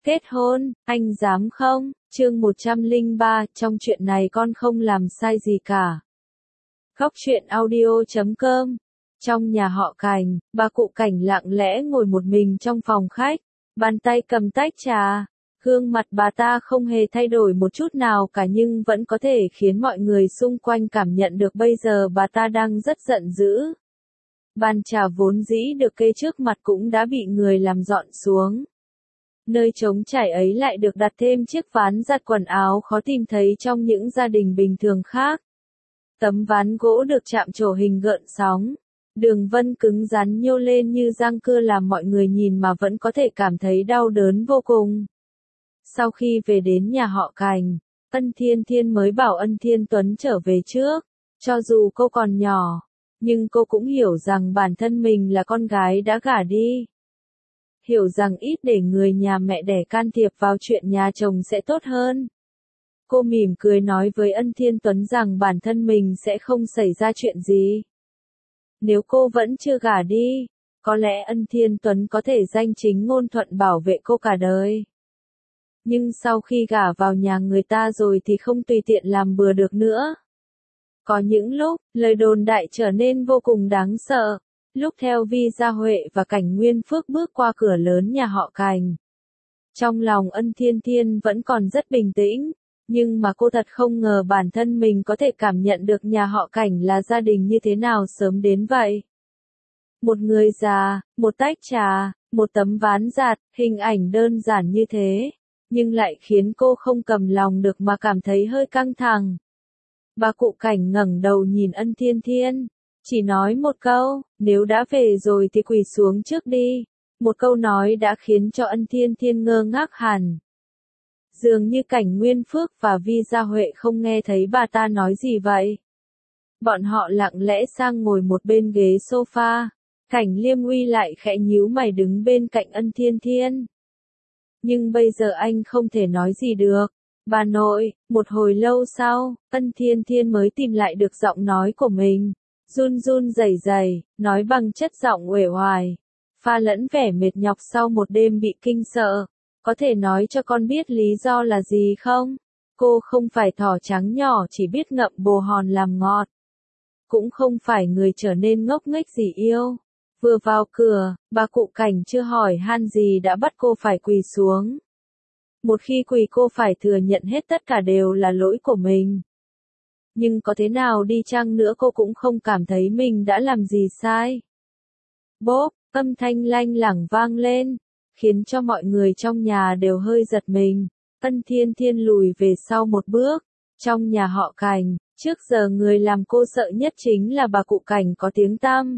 Kết hôn, anh dám không? Chương 103, trong chuyện này con không làm sai gì cả. Góc truyện audio.com. Trong nhà họ Cảnh, bà cụ Cảnh lặng lẽ ngồi một mình trong phòng khách, bàn tay cầm tách trà. Gương mặt bà ta không hề thay đổi một chút nào cả nhưng vẫn có thể khiến mọi người xung quanh cảm nhận được bây giờ bà ta đang rất giận dữ. Bàn trà vốn dĩ được kê trước mặt cũng đã bị người làm dọn xuống. Nơi trống trải ấy lại được đặt thêm chiếc ván giặt quần áo khó tìm thấy trong những gia đình bình thường khác. Tấm ván gỗ được chạm trổ hình gợn sóng. Đường vân cứng rắn nhô lên như răng cưa làm mọi người nhìn mà vẫn có thể cảm thấy đau đớn vô cùng. Sau khi về đến nhà họ Cảnh, Ân Thiên Thiên mới bảo Ân Thiên Tuấn trở về trước. Cho dù cô còn nhỏ, nhưng cô cũng hiểu rằng bản thân mình là con gái đã gả đi. Hiểu rằng ít để người nhà mẹ đẻ can thiệp vào chuyện nhà chồng sẽ tốt hơn. Cô mỉm cười nói với Ân Thiên Tuấn rằng bản thân mình sẽ không xảy ra chuyện gì. Nếu cô vẫn chưa gả đi, có lẽ Ân Thiên Tuấn có thể danh chính ngôn thuận bảo vệ cô cả đời. Nhưng sau khi gả vào nhà người ta rồi thì không tùy tiện làm bừa được nữa. Có những lúc, lời đồn đại trở nên vô cùng đáng sợ. Lúc theo Vi Gia Huệ và Cảnh Nguyên Phước bước qua cửa lớn nhà họ Cảnh. Trong lòng Ân Thiên Thiên vẫn còn rất bình tĩnh, nhưng mà cô thật không ngờ bản thân mình có thể cảm nhận được nhà họ Cảnh là gia đình như thế nào sớm đến vậy. Một người già, một tách trà, một tấm ván giặt, hình ảnh đơn giản như thế, nhưng lại khiến cô không cầm lòng được mà cảm thấy hơi căng thẳng. Bà cụ Cảnh ngẩng đầu nhìn Ân Thiên Thiên. Chỉ nói một câu, nếu đã về rồi thì quỳ xuống trước đi. Một câu nói đã khiến cho Ân Thiên Thiên ngơ ngác hẳn. Dường như Cảnh Nguyên Phước và Vi Gia Huệ không nghe thấy bà ta nói gì vậy. Bọn họ lặng lẽ sang ngồi một bên ghế sofa. Cảnh Liêm Uy lại khẽ nhíu mày đứng bên cạnh Ân Thiên Thiên. Nhưng bây giờ anh không thể nói gì được. Bà nội, một hồi lâu sau, Ân Thiên Thiên mới tìm lại được giọng nói của mình. Run run rẩy rẩy, nói bằng chất giọng uể oải, pha lẫn vẻ mệt nhọc sau một đêm bị kinh sợ. Có thể nói cho con biết lý do là gì không? Cô không phải thỏ trắng nhỏ chỉ biết ngậm bồ hòn làm ngọt. Cũng không phải người trở nên ngốc nghếch gì yêu. Vừa vào cửa, bà cụ Cảnh chưa hỏi han gì đã bắt cô phải quỳ xuống. Một khi quỳ cô phải thừa nhận hết tất cả đều là lỗi của mình. Nhưng có thế nào đi chăng nữa cô cũng không cảm thấy mình đã làm gì sai. Bốp, âm thanh lanh lẳng vang lên, khiến cho mọi người trong nhà đều hơi giật mình. Ân Thiên Thiên lùi về sau một bước. Trong nhà họ Cảnh, trước giờ người làm cô sợ nhất chính là bà cụ Cảnh có tiếng tăm.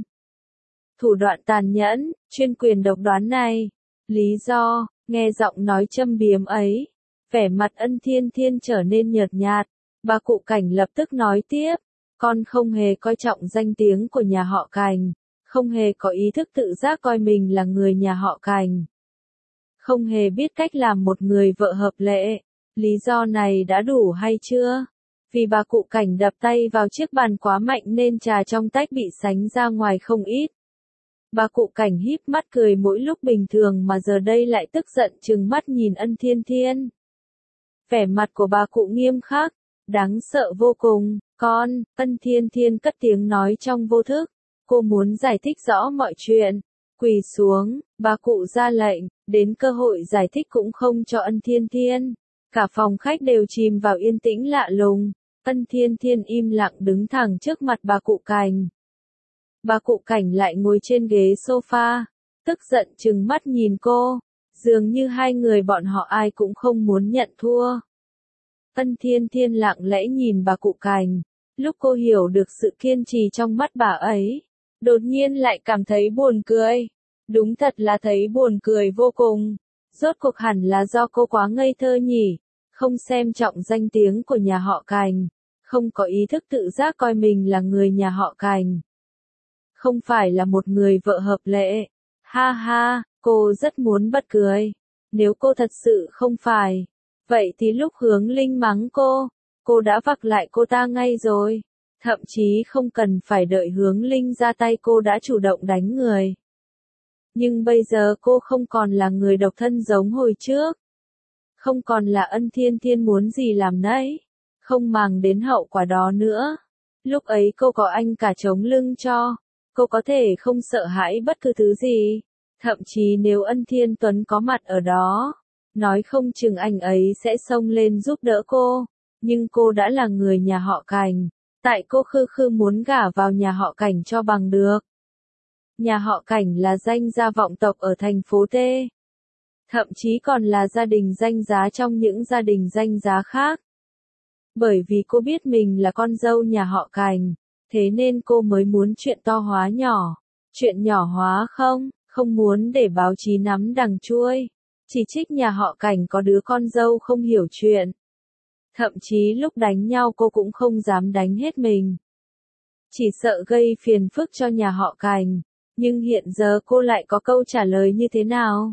Thủ đoạn tàn nhẫn, chuyên quyền độc đoán này. Lý do, nghe giọng nói châm biếm ấy, vẻ mặt Ân Thiên Thiên trở nên nhợt nhạt. Bà cụ Cảnh lập tức nói tiếp, con không hề coi trọng danh tiếng của nhà họ Cảnh, không hề có ý thức tự giác coi mình là người nhà họ Cảnh. Không hề biết cách làm một người vợ hợp lệ. Lý do này đã đủ hay chưa? Vì bà cụ Cảnh đập tay vào chiếc bàn quá mạnh nên trà trong tách bị sánh ra ngoài không ít. Bà cụ Cảnh híp mắt cười mỗi lúc bình thường mà giờ đây lại tức giận trừng mắt nhìn Ân Thiên Thiên. Vẻ mặt của bà cụ nghiêm khắc, đáng sợ vô cùng. Con, Ân Thiên Thiên cất tiếng nói trong vô thức. Cô muốn giải thích rõ mọi chuyện. Quỳ xuống, bà cụ ra lệnh, đến cơ hội giải thích cũng không cho Ân Thiên Thiên. Cả phòng khách đều chìm vào yên tĩnh lạ lùng. Ân Thiên Thiên im lặng đứng thẳng trước mặt bà cụ Cảnh. Bà cụ Cảnh lại ngồi trên ghế sofa, tức giận trừng mắt nhìn cô. Dường như hai người bọn họ ai cũng không muốn nhận thua. Ân Thiên Thiên lặng lẽ nhìn bà cụ Cảnh. Lúc cô hiểu được sự kiên trì trong mắt bà ấy, đột nhiên lại cảm thấy buồn cười. Đúng thật là thấy buồn cười vô cùng. Rốt cuộc hẳn là do cô quá ngây thơ nhỉ, không xem trọng danh tiếng của nhà họ Cảnh, không có ý thức tự giác coi mình là người nhà họ Cảnh. Không phải là một người vợ hợp lệ. Ha ha, cô rất muốn bật cười. Nếu cô thật sự không phải, vậy thì lúc Hướng Linh mắng cô đã vặc lại cô ta ngay rồi. Thậm chí không cần phải đợi Hướng Linh ra tay cô đã chủ động đánh người. Nhưng bây giờ cô không còn là người độc thân giống hồi trước. Không còn là Ân Thiên Thiên muốn gì làm nấy, không màng đến hậu quả đó nữa. Lúc ấy cô có anh cả chống lưng cho, cô có thể không sợ hãi bất cứ thứ gì. Thậm chí nếu Ân Thiên Tuấn có mặt ở đó, nói không chừng anh ấy sẽ xông lên giúp đỡ cô. Nhưng cô đã là người nhà họ Cảnh, tại cô khư khư muốn gả vào nhà họ Cảnh cho bằng được. Nhà họ Cảnh là danh gia vọng tộc ở thành phố T. Thậm chí còn là gia đình danh giá trong những gia đình danh giá khác. Bởi vì cô biết mình là con dâu nhà họ Cảnh, thế nên cô mới muốn chuyện to hóa nhỏ. Chuyện nhỏ hóa không muốn để báo chí nắm đằng chuôi. Chỉ trích nhà họ Cảnh có đứa con dâu không hiểu chuyện. Thậm chí lúc đánh nhau cô cũng không dám đánh hết mình. Chỉ sợ gây phiền phức cho nhà họ Cảnh. Nhưng hiện giờ cô lại có câu trả lời như thế nào?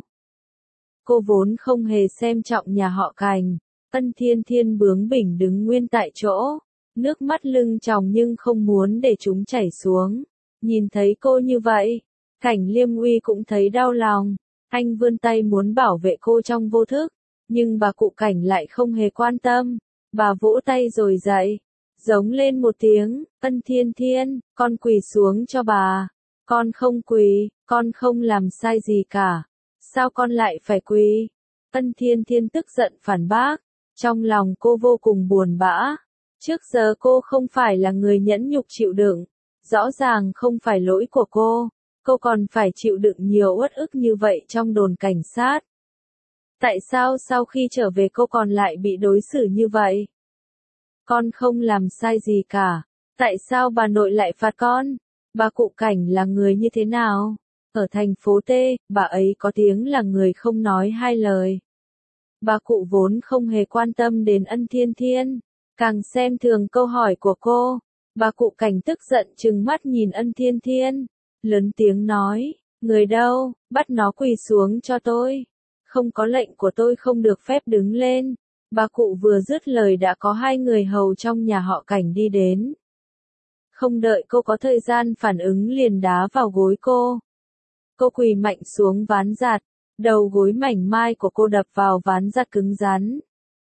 Cô vốn không hề xem trọng nhà họ Cảnh. Ân Thiên Thiên bướng bỉnh đứng nguyên tại chỗ. Nước mắt lưng tròng nhưng không muốn để chúng chảy xuống. Nhìn thấy cô như vậy, Cảnh Liêm Uy cũng thấy đau lòng. Anh vươn tay muốn bảo vệ cô trong vô thức. Nhưng bà cụ Cảnh lại không hề quan tâm. Bà vỗ tay rồi dậy. Giống lên một tiếng, Ân Thiên Thiên, con quỳ xuống cho bà. Con không quỳ, con không làm sai gì cả. Sao con lại phải quỳ? Ân Thiên Thiên tức giận phản bác. Trong lòng cô vô cùng buồn bã. Trước giờ cô không phải là người nhẫn nhục chịu đựng. Rõ ràng không phải lỗi của cô. Cô còn phải chịu đựng nhiều uất ức như vậy trong đồn cảnh sát. Tại sao sau khi trở về cô còn lại bị đối xử như vậy? Con không làm sai gì cả. Tại sao bà nội lại phạt con? Bà cụ Cảnh là người như thế nào? Ở thành phố T, bà ấy có tiếng là người không nói hai lời. Bà cụ vốn không hề quan tâm đến Ân Thiên Thiên, càng xem thường câu hỏi của cô. Bà cụ Cảnh tức giận trừng mắt nhìn Ân Thiên Thiên, lớn tiếng nói, người đâu, bắt nó quỳ xuống cho tôi. Không có lệnh của tôi không được phép đứng lên. Bà cụ vừa dứt lời đã có hai người hầu trong nhà họ Cảnh đi đến. Không đợi cô có thời gian phản ứng liền đá vào gối cô. Cô quỳ mạnh xuống ván giặt, đầu gối mảnh mai của cô đập vào ván giặt cứng rắn.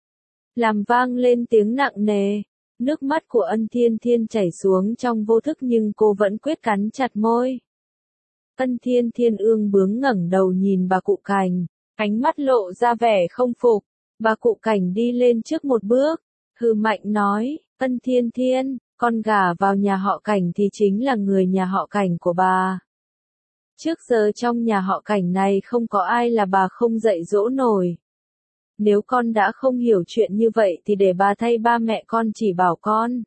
Làm vang lên tiếng nặng nề, nước mắt của Ân Thiên Thiên chảy xuống trong vô thức nhưng cô vẫn quyết cắn chặt môi. Ân Thiên Thiên ương bướng ngẩng đầu nhìn bà cụ Cảnh, ánh mắt lộ ra vẻ không phục. Bà cụ Cảnh đi lên trước một bước, hừ mạnh nói, Ân Thiên Thiên, con gả vào nhà họ Cảnh thì chính là người nhà họ Cảnh của bà. Trước giờ trong nhà họ Cảnh này không có ai là bà không dạy dỗ nổi. Nếu con đã không hiểu chuyện như vậy thì để bà thay ba mẹ con chỉ bảo con.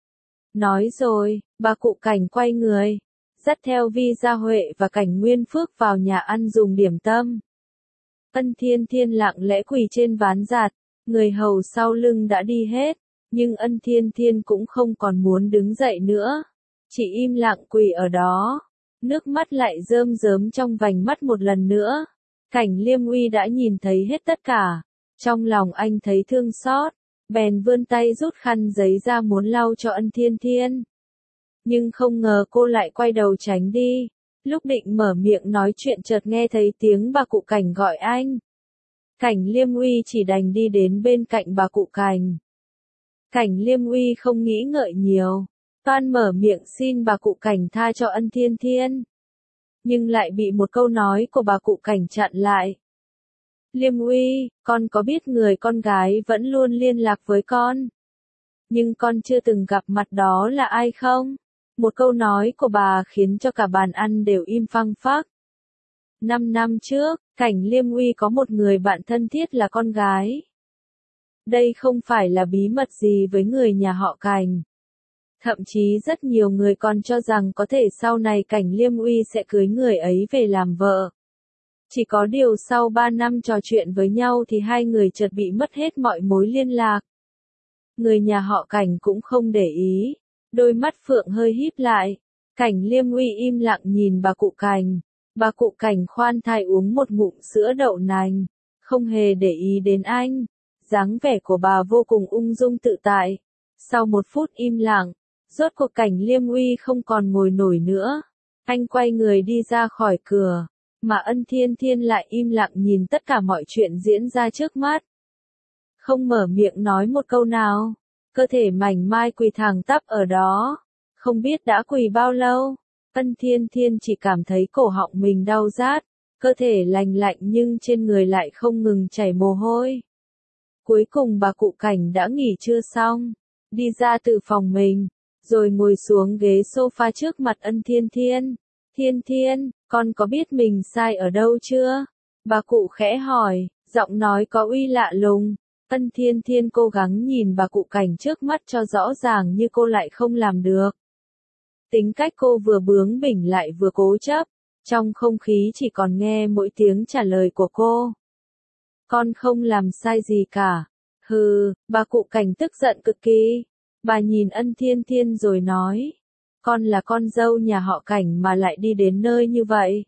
Nói rồi, bà cụ Cảnh quay người, dắt theo Vi Gia Huệ và Cảnh Nguyên Phước vào nhà ăn dùng điểm tâm. Ân Thiên Thiên lặng lẽ quỳ trên ván giặt, người hầu sau lưng đã đi hết, nhưng Ân Thiên Thiên cũng không còn muốn đứng dậy nữa, chỉ im lặng quỳ ở đó, nước mắt lại rơm rớm trong vành mắt một lần nữa. Cảnh Liêm Uy đã nhìn thấy hết tất cả, trong lòng anh thấy thương xót, bèn vươn tay rút khăn giấy ra muốn lau cho Ân Thiên Thiên. Nhưng không ngờ cô lại quay đầu tránh đi. Lúc định mở miệng nói chuyện chợt nghe thấy tiếng bà cụ Cảnh gọi anh. Cảnh Liêm Uy chỉ đành đi đến bên cạnh bà cụ Cảnh. Cảnh Liêm Uy không nghĩ ngợi nhiều, toan mở miệng xin bà cụ Cảnh tha cho Ân Thiên Thiên. Nhưng lại bị một câu nói của bà cụ Cảnh chặn lại. Liêm Uy, con có biết người con gái vẫn luôn liên lạc với con? Nhưng con chưa từng gặp mặt đó là ai không? Một câu nói của bà khiến cho cả bàn ăn đều im phăng phắc. 5 năm trước, Cảnh Liêm Uy có một người bạn thân thiết là con gái. Đây không phải là bí mật gì với người nhà họ Cảnh. Thậm chí rất nhiều người còn cho rằng có thể sau này Cảnh Liêm Uy sẽ cưới người ấy về làm vợ. Chỉ có điều sau 3 năm trò chuyện với nhau thì hai người chợt bị mất hết mọi mối liên lạc. Người nhà họ Cảnh cũng không để ý. Đôi mắt Phượng hơi híp lại. Cảnh Liêm Uy im lặng nhìn bà cụ Cảnh. Bà cụ Cảnh khoan thai uống một ngụm sữa đậu nành. Không hề để ý đến anh. Dáng vẻ của bà vô cùng ung dung tự tại. Sau một phút im lặng, rốt cuộc Cảnh Liêm Uy không còn ngồi nổi nữa. Anh quay người đi ra khỏi cửa. Mà Ân Thiên Thiên lại im lặng nhìn tất cả mọi chuyện diễn ra trước mắt. không mở miệng nói một câu nào. Cơ thể mảnh mai quỳ thẳng tắp ở đó. Không biết đã quỳ bao lâu. Ân Thiên Thiên chỉ cảm thấy cổ họng mình đau rát. Cơ thể lành lạnh nhưng trên người lại không ngừng chảy mồ hôi. Cuối cùng bà cụ Cảnh đã nghỉ trưa xong. Đi ra từ phòng mình. Rồi ngồi xuống ghế sofa trước mặt Ân Thiên Thiên. Thiên Thiên, con có biết mình sai ở đâu chưa? Bà cụ khẽ hỏi, giọng nói có uy lạ lùng. Ân Thiên Thiên cố gắng nhìn bà cụ Cảnh trước mắt cho rõ ràng như cô lại không làm được. Tính cách cô vừa bướng bỉnh lại vừa cố chấp. Trong không khí chỉ còn nghe mỗi tiếng trả lời của cô. Con không làm sai gì cả. Hừ, bà cụ Cảnh tức giận cực kỳ. Bà nhìn Ân Thiên Thiên rồi nói. Con là con dâu nhà họ Cảnh mà lại đi đến nơi như vậy.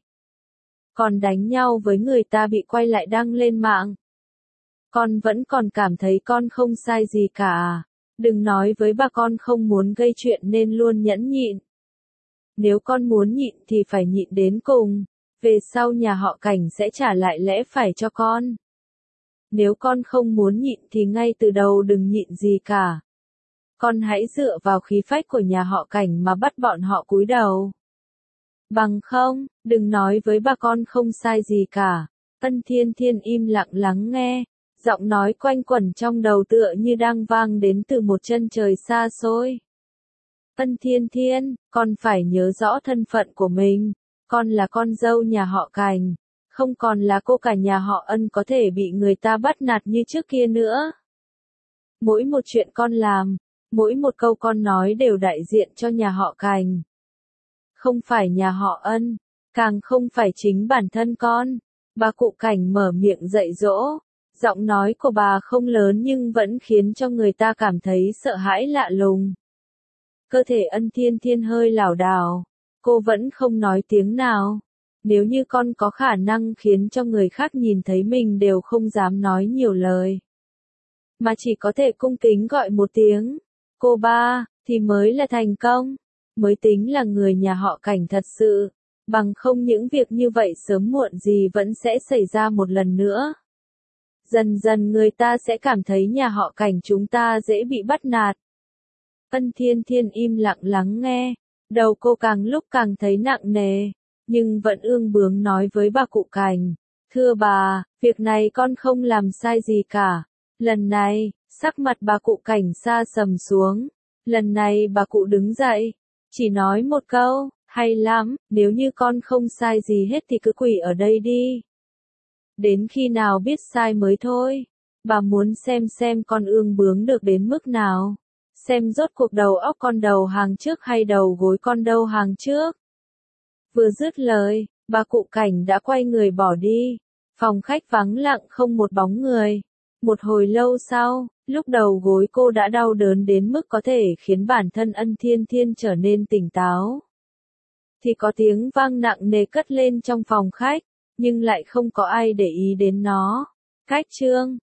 Còn đánh nhau với người ta bị quay lại đăng lên mạng. Con vẫn còn cảm thấy con không sai gì cả. Đừng nói với bà con không muốn gây chuyện nên luôn nhẫn nhịn. Nếu con muốn nhịn thì phải nhịn đến cùng. Về sau nhà họ Cảnh sẽ trả lại lẽ phải cho con. Nếu con không muốn nhịn thì ngay từ đầu đừng nhịn gì cả. Con hãy dựa vào khí phách của nhà họ Cảnh mà bắt bọn họ cúi đầu. Bằng không, đừng nói với bà con không sai gì cả. Ân Thiên Thiên im lặng lắng nghe. Giọng nói quanh quẩn trong đầu tựa như đang vang đến từ một chân trời xa xôi. Ân Thiên Thiên, con phải nhớ rõ thân phận của mình. Con là con dâu nhà họ Cảnh. Không còn là cô cả nhà họ Ân có thể bị người ta bắt nạt như trước kia nữa. Mỗi một chuyện con làm, mỗi một câu con nói đều đại diện cho nhà họ Cảnh. Không phải nhà họ Ân, càng không phải chính bản thân con. Bà cụ Cảnh mở miệng dạy dỗ. Giọng nói của bà không lớn nhưng vẫn khiến cho người ta cảm thấy sợ hãi lạ lùng. Cơ thể Ân Thiên Thiên hơi lảo đảo. Cô vẫn không nói tiếng nào. Nếu như con có khả năng khiến cho người khác nhìn thấy mình đều không dám nói nhiều lời. Mà chỉ có thể cung kính gọi một tiếng. Cô ba, thì mới là thành công. Mới tính là người nhà họ Cảnh thật sự. Bằng không những việc như vậy sớm muộn gì vẫn sẽ xảy ra một lần nữa. Dần dần người ta sẽ cảm thấy nhà họ Cảnh chúng ta dễ bị bắt nạt. Ân Thiên Thiên im lặng lắng nghe. Đầu cô càng lúc càng thấy nặng nề. Nhưng vẫn ương bướng nói với bà cụ Cảnh. Thưa bà, việc này con không làm sai gì cả. Lần này, sắc mặt bà cụ Cảnh xa sầm xuống. Lần này bà cụ đứng dậy. Chỉ nói một câu, hay lắm, nếu như con không sai gì hết thì cứ quỳ ở đây đi. Đến khi nào biết sai mới thôi. Bà muốn xem con ương bướng được đến mức nào. Xem rốt cuộc đầu óc con đầu hàng trước hay đầu gối con đầu hàng trước. Vừa dứt lời, bà cụ Cảnh đã quay người bỏ đi. Phòng khách vắng lặng không một bóng người. Một hồi lâu sau, lúc đầu gối cô đã đau đớn đến mức có thể khiến bản thân Ân Thiên Thiên trở nên tỉnh táo. Thì có tiếng vang nặng nề cất lên trong phòng khách, nhưng lại không có ai để ý đến nó. Khách trương,